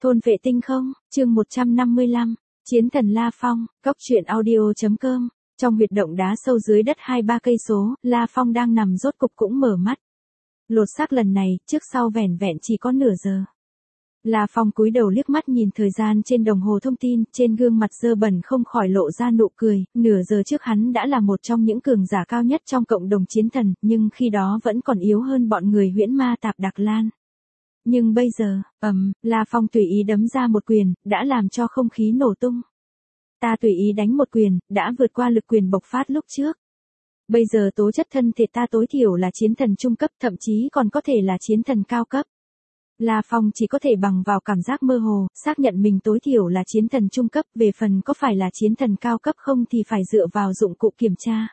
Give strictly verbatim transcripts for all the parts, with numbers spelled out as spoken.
Thôn vệ tinh không, chương một trăm năm mươi lăm, Chiến thần La Phong, cốc truyện audio.com. Trong huyệt động đá sâu dưới đất hai ba cây số, La Phong đang nằm rốt cục cũng mở mắt. Lột xác lần này, trước sau vẻn vẹn chỉ có nửa giờ. La Phong cúi đầu liếc mắt nhìn thời gian trên đồng hồ thông tin, trên gương mặt dơ bẩn không khỏi lộ ra nụ cười, nửa giờ trước hắn đã là một trong những cường giả cao nhất trong cộng đồng chiến thần, nhưng khi đó vẫn còn yếu hơn bọn người huyễn ma Tạp Đạc Lan. Nhưng bây giờ, ầm, La Phong tùy ý đấm ra một quyền, đã làm cho không khí nổ tung. Ta tùy ý đánh một quyền, đã vượt qua lực quyền bộc phát lúc trước. Bây giờ tố chất thân thể ta tối thiểu là chiến thần trung cấp, thậm chí còn có thể là chiến thần cao cấp. La Phong chỉ có thể bằng vào cảm giác mơ hồ, xác nhận mình tối thiểu là chiến thần trung cấp, về phần có phải là chiến thần cao cấp không thì phải dựa vào dụng cụ kiểm tra.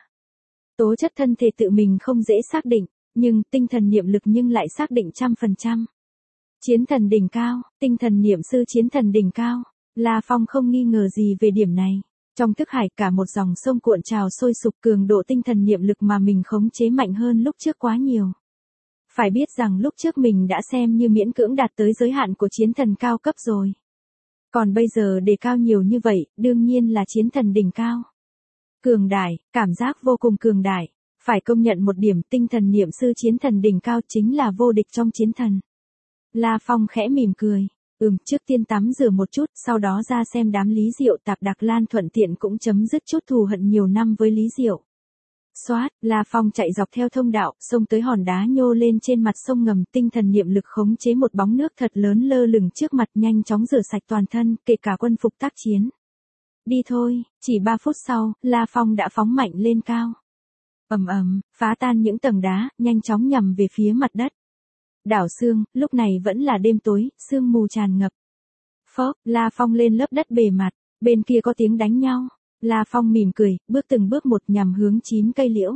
Tố chất thân thể tự mình không dễ xác định, nhưng tinh thần niệm lực nhưng lại xác định trăm phần trăm. Chiến thần đỉnh cao, tinh thần niệm sư chiến thần đỉnh cao, La Phong không nghi ngờ gì về điểm này. Trong thức hải cả một dòng sông cuộn trào sôi sục, cường độ tinh thần niệm lực mà mình khống chế mạnh hơn lúc trước quá nhiều. Phải biết rằng lúc trước mình đã xem như miễn cưỡng đạt tới giới hạn của chiến thần cao cấp rồi. Còn bây giờ đề cao nhiều như vậy, đương nhiên là chiến thần đỉnh cao. Cường đại, cảm giác vô cùng cường đại. Phải công nhận một điểm, tinh thần niệm sư chiến thần đỉnh cao chính là vô địch trong chiến thần. La Phong khẽ mỉm cười. Ừm, trước tiên tắm rửa một chút, sau đó ra xem đám Lý Diệu Tạp Đạc Lan, thuận tiện cũng chấm dứt chút thù hận nhiều năm với Lý Diệu. Xoát, La Phong chạy dọc theo thông đạo, xông tới hòn đá nhô lên trên mặt sông ngầm, tinh thần niệm lực khống chế một bóng nước thật lớn lơ lửng trước mặt, nhanh chóng rửa sạch toàn thân, kể cả quân phục tác chiến. Đi thôi, chỉ ba phút sau, La Phong đã phóng mạnh lên cao. Ầm ầm, phá tan những tầng đá, nhanh chóng nhằm về phía mặt đất. Đảo Sương, lúc này vẫn là đêm tối, sương mù tràn ngập. Phốc, La Phong lên lớp đất bề mặt, bên kia có tiếng đánh nhau. La Phong mỉm cười, bước từng bước một nhằm hướng chín cây liễu.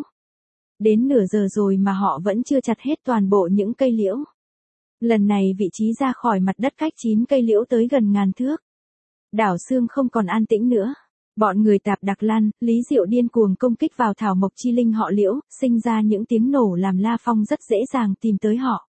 Đến nửa giờ rồi mà họ vẫn chưa chặt hết toàn bộ những cây liễu. Lần này vị trí ra khỏi mặt đất cách chín cây liễu tới gần ngàn thước. Đảo Sương không còn an tĩnh nữa. Bọn người Tạp Đạc Lan, Lý Diệu điên cuồng công kích vào thảo mộc chi linh họ liễu, sinh ra những tiếng nổ làm La Phong rất dễ dàng tìm tới họ.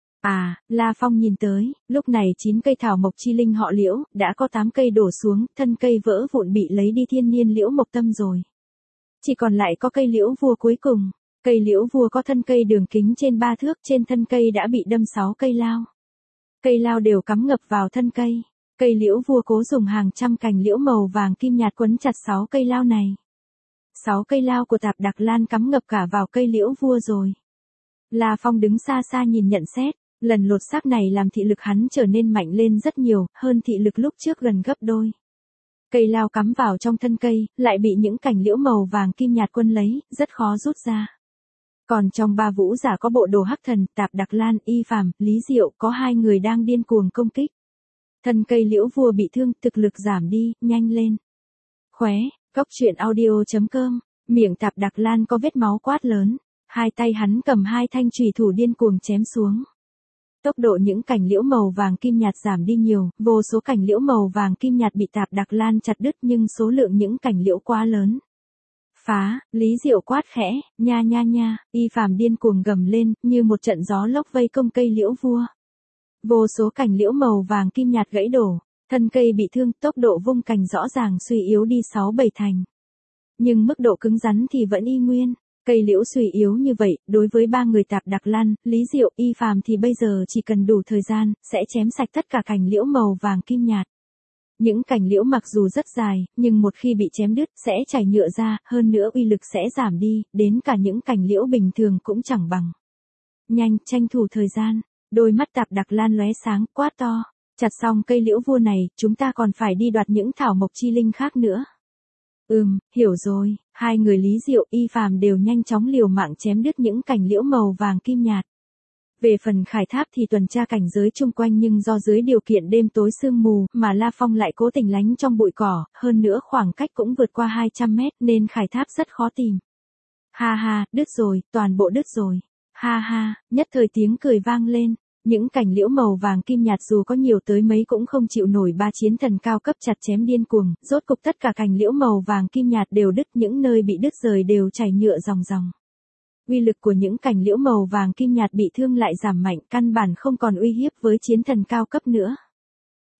À, La Phong nhìn tới, lúc này chín cây thảo mộc chi linh họ liễu, đã có tám cây đổ xuống, thân cây vỡ vụn bị lấy đi thiên niên liễu mộc tâm rồi. Chỉ còn lại có cây liễu vua cuối cùng, cây liễu vua có thân cây đường kính trên ba thước, trên thân cây đã bị đâm sáu cây lao. Cây lao đều cắm ngập vào thân cây, cây liễu vua cố dùng hàng trăm cành liễu màu vàng kim nhạt quấn chặt sáu cây lao này. Sáu cây lao của Tạp Đạc Lan cắm ngập cả vào cây liễu vua rồi. La Phong đứng xa xa nhìn nhận xét. Lần lột xác này làm thị lực hắn trở nên mạnh lên rất nhiều, hơn thị lực lúc trước gần gấp đôi. Cây lao cắm vào trong thân cây, lại bị những cành liễu màu vàng kim nhạt quân lấy, rất khó rút ra. Còn trong ba vũ giả có bộ đồ hắc thần, Tạp Đạc Lan, Y Phàm, Lý Diệu, có hai người đang điên cuồng công kích. Thân cây liễu vua bị thương, thực lực giảm đi, nhanh lên. Khóe, cốc truyện audio.com, miệng Tạp Đạc Lan có vết máu quát lớn, hai tay hắn cầm hai thanh chùy thủ điên cuồng chém xuống. Tốc độ những cành liễu màu vàng kim nhạt giảm đi nhiều, vô số cành liễu màu vàng kim nhạt bị Tạp Đạc Lan chặt đứt nhưng số lượng những cành liễu quá lớn. Phá, Lý Diệu quát khẽ, nha nha nha, Y Phàm điên cuồng gầm lên, như một trận gió lốc vây công cây liễu vua. Vô số cành liễu màu vàng kim nhạt gãy đổ, thân cây bị thương, tốc độ vung cành rõ ràng suy yếu đi sáu bảy thành. Nhưng mức độ cứng rắn thì vẫn y nguyên. Cây liễu suy yếu như vậy, đối với ba người Tạp Đạc Lan, Lý Diệu, Y Phàm thì bây giờ chỉ cần đủ thời gian, sẽ chém sạch tất cả cành liễu màu vàng kim nhạt. Những cành liễu mặc dù rất dài, nhưng một khi bị chém đứt, sẽ chảy nhựa ra, hơn nữa uy lực sẽ giảm đi, đến cả những cành liễu bình thường cũng chẳng bằng. Nhanh, tranh thủ thời gian, đôi mắt Tạp Đạc Lan lóe sáng, quát to. Chặt xong cây liễu vua này, chúng ta còn phải đi đoạt những thảo mộc chi linh khác nữa. Ừm, hiểu rồi, hai người Lý Diệu, Y Phàm đều nhanh chóng liều mạng chém đứt những cành liễu màu vàng kim nhạt. Về phần Khải Tháp thì tuần tra cảnh giới chung quanh nhưng do dưới điều kiện đêm tối sương mù mà La Phong lại cố tình lánh trong bụi cỏ, hơn nữa khoảng cách cũng vượt qua hai trăm mét nên Khải Tháp rất khó tìm. Ha ha, đứt rồi, toàn bộ đứt rồi. Ha ha, nhất thời tiếng cười vang lên. Những cành liễu màu vàng kim nhạt dù có nhiều tới mấy cũng không chịu nổi ba chiến thần cao cấp chặt chém điên cuồng, rốt cục tất cả cành liễu màu vàng kim nhạt đều đứt, những nơi bị đứt rời đều chảy nhựa ròng ròng. Uy lực của những cành liễu màu vàng kim nhạt bị thương lại giảm mạnh, căn bản không còn uy hiếp với chiến thần cao cấp nữa.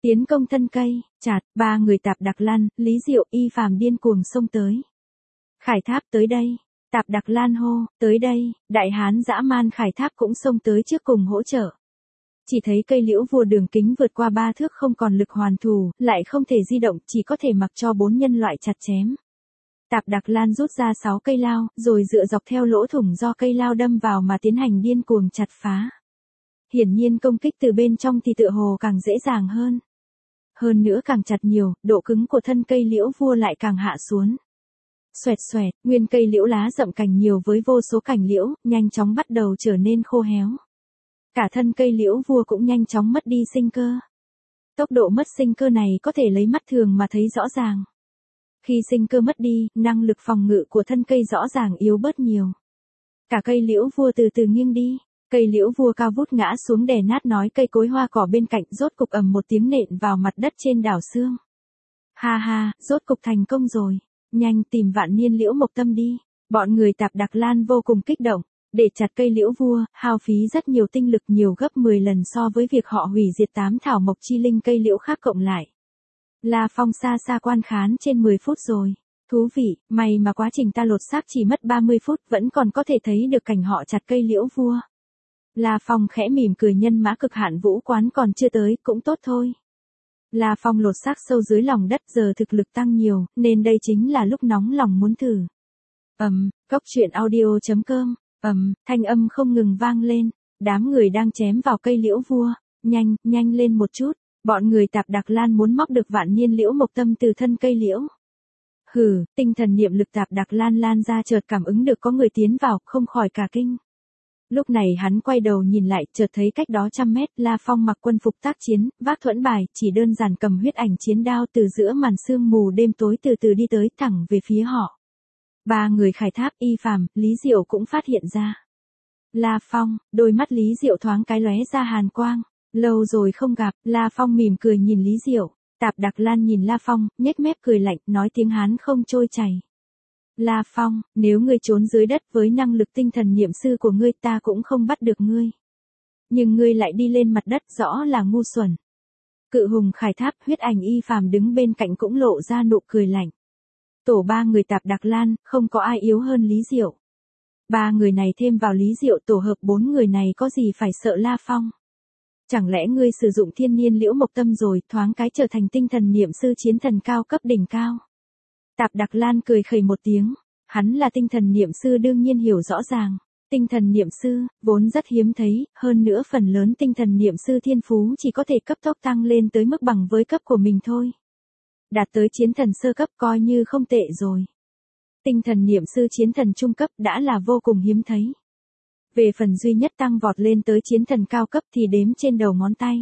Tiến công thân cây, chạt, ba người Tạp Đạc Lan, Lý Diệu, Y Phàm điên cuồng xông tới. Khải Tháp tới đây, Tạp Đạc Lan hô, tới đây, đại hán dã man Khải Tháp cũng xông tới trước cùng hỗ trợ. Chỉ thấy cây liễu vua đường kính vượt qua ba thước không còn lực hoàn thủ, lại không thể di động, chỉ có thể mặc cho bốn nhân loại chặt chém. Tạp Đạc Lan rút ra sáu cây lao, rồi dựa dọc theo lỗ thủng do cây lao đâm vào mà tiến hành điên cuồng chặt phá. Hiển nhiên công kích từ bên trong thì tựa hồ càng dễ dàng hơn. Hơn nữa càng chặt nhiều, độ cứng của thân cây liễu vua lại càng hạ xuống. Xoẹt xoẹt, nguyên cây liễu lá rậm cành nhiều với vô số cành liễu, nhanh chóng bắt đầu trở nên khô héo. Cả thân cây liễu vua cũng nhanh chóng mất đi sinh cơ. Tốc độ mất sinh cơ này có thể lấy mắt thường mà thấy rõ ràng. Khi sinh cơ mất đi, năng lực phòng ngự của thân cây rõ ràng yếu bớt nhiều. Cả cây liễu vua từ từ nghiêng đi, cây liễu vua cao vút ngã xuống đè nát nói cây cối hoa cỏ bên cạnh, rốt cục ầm một tiếng nện vào mặt đất trên đảo xương. Ha ha, rốt cục thành công rồi, nhanh tìm vạn niên liễu mộc tâm đi. Bọn người Tạp Đạc Lan vô cùng kích động, để chặt cây liễu vua, hao phí rất nhiều tinh lực, nhiều gấp mười lần so với việc họ hủy diệt tám thảo mộc chi linh cây liễu khác cộng lại. La Phong xa xa quan khán trên mười phút rồi. Thú vị, may mà quá trình ta lột xác chỉ mất ba mươi phút, vẫn còn có thể thấy được cảnh họ chặt cây liễu vua. La Phong khẽ mỉm cười, nhân mã cực hạn vũ quán còn chưa tới, cũng tốt thôi. La Phong lột xác sâu dưới lòng đất, giờ thực lực tăng nhiều, nên đây chính là lúc nóng lòng muốn thử. Ầm, cốc truyện audio chấm com, ầm, thanh âm không ngừng vang lên, đám người đang chém vào cây liễu vua, nhanh, nhanh lên một chút, bọn người Tạp Đạc Lan muốn móc được vạn niên liễu mộc tâm từ thân cây liễu. Hừ, tinh thần niệm lực Tạp Đạc Lan lan ra, chợt cảm ứng được có người tiến vào, không khỏi cả kinh. Lúc này hắn quay đầu nhìn lại, chợt thấy cách đó trăm mét, La Phong mặc quân phục tác chiến, vác thuẫn bài, chỉ đơn giản cầm huyết ảnh chiến đao, từ giữa màn sương mù đêm tối từ từ đi tới, thẳng về phía họ. Ba người Khải Tháp, Y Phàm, Lý Diệu cũng phát hiện ra. La Phong, đôi mắt Lý Diệu thoáng cái lóe ra hàn quang. Lâu rồi không gặp, La Phong mỉm cười nhìn Lý Diệu. Tạp Đạc Lan nhìn La Phong, nhếch mép cười lạnh, nói tiếng Hán không trôi chảy. La Phong, nếu ngươi trốn dưới đất với năng lực tinh thần niệm sư của ngươi, ta cũng không bắt được ngươi. Nhưng ngươi lại đi lên mặt đất, rõ là ngu xuẩn. Cự hùng Khải Tháp, huyết ảnh Y Phàm đứng bên cạnh cũng lộ ra nụ cười lạnh. Tổ ba người Tạp Đạc Lan, không có ai yếu hơn Lý Diệu. Ba người này thêm vào Lý Diệu, tổ hợp bốn người này có gì phải sợ La Phong. Chẳng lẽ ngươi sử dụng thiên niên liễu mộc tâm rồi, thoáng cái trở thành tinh thần niệm sư chiến thần cao cấp đỉnh cao. Tạp Đạc Lan cười khẩy một tiếng, hắn là tinh thần niệm sư đương nhiên hiểu rõ ràng. Tinh thần niệm sư, vốn rất hiếm thấy, hơn nữa phần lớn tinh thần niệm sư thiên phú chỉ có thể cấp tốc tăng lên tới mức bằng với cấp của mình thôi. Đạt tới chiến thần sơ cấp coi như không tệ rồi. Tinh thần niệm sư chiến thần trung cấp đã là vô cùng hiếm thấy. Về phần duy nhất tăng vọt lên tới chiến thần cao cấp thì đếm trên đầu ngón tay.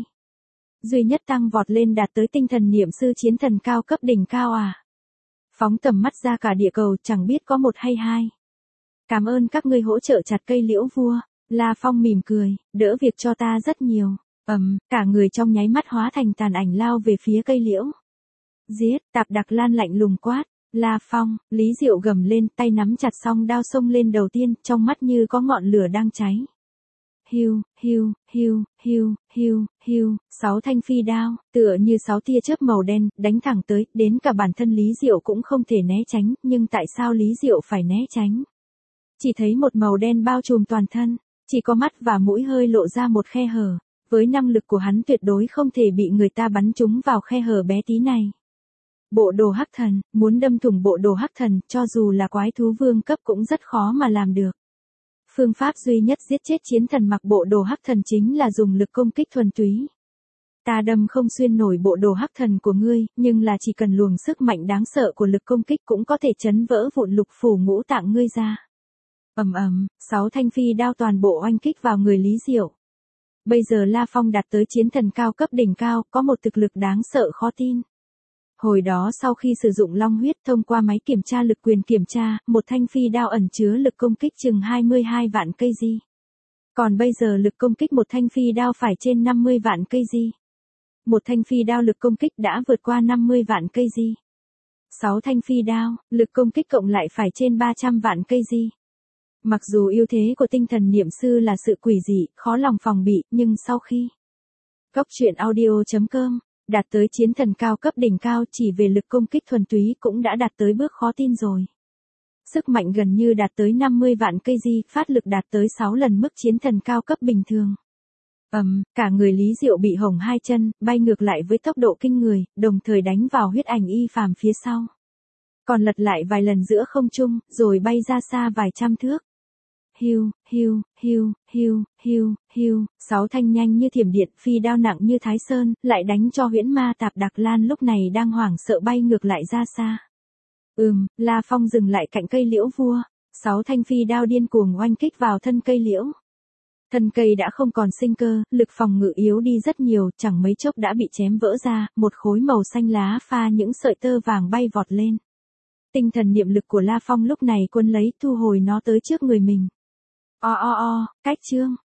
Duy nhất tăng vọt lên đạt tới tinh thần niệm sư chiến thần cao cấp đỉnh cao à? Phóng tầm mắt ra cả địa cầu chẳng biết có một hay hai. Cảm ơn các ngươi hỗ trợ chặt cây liễu vua. La Phong mỉm cười, đỡ việc cho ta rất nhiều. Ầm, cả người trong nháy mắt hóa thành tàn ảnh lao về phía cây liễu. Giết, Tạp Đạc Lan lạnh lùng quát. La Phong, Lý Diệu gầm lên, tay nắm chặt song đao xông lên đầu tiên, trong mắt như có ngọn lửa đang cháy. Hiu, hiu, hiu, hiu, hiu, hiu, sáu thanh phi đao, tựa như sáu tia chớp màu đen, đánh thẳng tới, đến cả bản thân Lý Diệu cũng không thể né tránh, nhưng tại sao Lý Diệu phải né tránh? Chỉ thấy một màu đen bao trùm toàn thân, chỉ có mắt và mũi hơi lộ ra một khe hở, với năng lực của hắn tuyệt đối không thể bị người ta bắn trúng vào khe hở bé tí này. Bộ đồ hắc thần, muốn đâm thủng bộ đồ hắc thần, cho dù là quái thú vương cấp cũng rất khó mà làm được. Phương pháp duy nhất giết chết chiến thần mặc bộ đồ hắc thần chính là dùng lực công kích thuần túy. Ta đâm không xuyên nổi bộ đồ hắc thần của ngươi, nhưng là chỉ cần luồng sức mạnh đáng sợ của lực công kích cũng có thể chấn vỡ vụn lục phủ ngũ tạng ngươi ra. Ầm ầm, sáu thanh phi đao toàn bộ oanh kích vào người Lý Diệu. Bây giờ La Phong đạt tới chiến thần cao cấp đỉnh cao, có một thực lực đáng sợ khó tin. Hồi đó sau khi sử dụng long huyết thông qua máy kiểm tra lực quyền kiểm tra, một thanh phi đao ẩn chứa lực công kích chừng hai mươi hai vạn cây di. Còn bây giờ lực công kích một thanh phi đao phải trên năm mươi vạn cây di. Một thanh phi đao lực công kích đã vượt qua năm mươi vạn cây di. sáu thanh phi đao, lực công kích cộng lại phải trên ba trăm vạn cây di. Mặc dù ưu thế của tinh thần niệm sư là sự quỷ dị, khó lòng phòng bị, nhưng sau khi cốc truyện audio chấm com đạt tới chiến thần cao cấp đỉnh cao, chỉ về lực công kích thuần túy cũng đã đạt tới bước khó tin rồi. Sức mạnh gần như đạt tới năm mươi vạn cây gi, phát lực đạt tới sáu lần mức chiến thần cao cấp bình thường. Ầm, um, cả người Lý Diệu bị hỏng hai chân, bay ngược lại với tốc độ kinh người, đồng thời đánh vào huyết ảnh y phàm phía sau. Còn lật lại vài lần giữa không trung, rồi bay ra xa vài trăm thước. Hiu, hiu, hiu, hiu, hiu, hiu, sáu thanh nhanh như thiểm điện, phi đao nặng như Thái Sơn, lại đánh cho huyễn ma tạp Đặc Lan lúc này đang hoảng sợ bay ngược lại ra xa. Ừm, La Phong dừng lại cạnh cây liễu vua, sáu thanh phi đao điên cuồng oanh kích vào thân cây liễu. Thân cây đã không còn sinh cơ, lực phòng ngự yếu đi rất nhiều, chẳng mấy chốc đã bị chém vỡ ra, một khối màu xanh lá pha những sợi tơ vàng bay vọt lên. Tinh thần niệm lực của La Phong lúc này quân lấy thu hồi nó tới trước người mình. O o o, cách chương.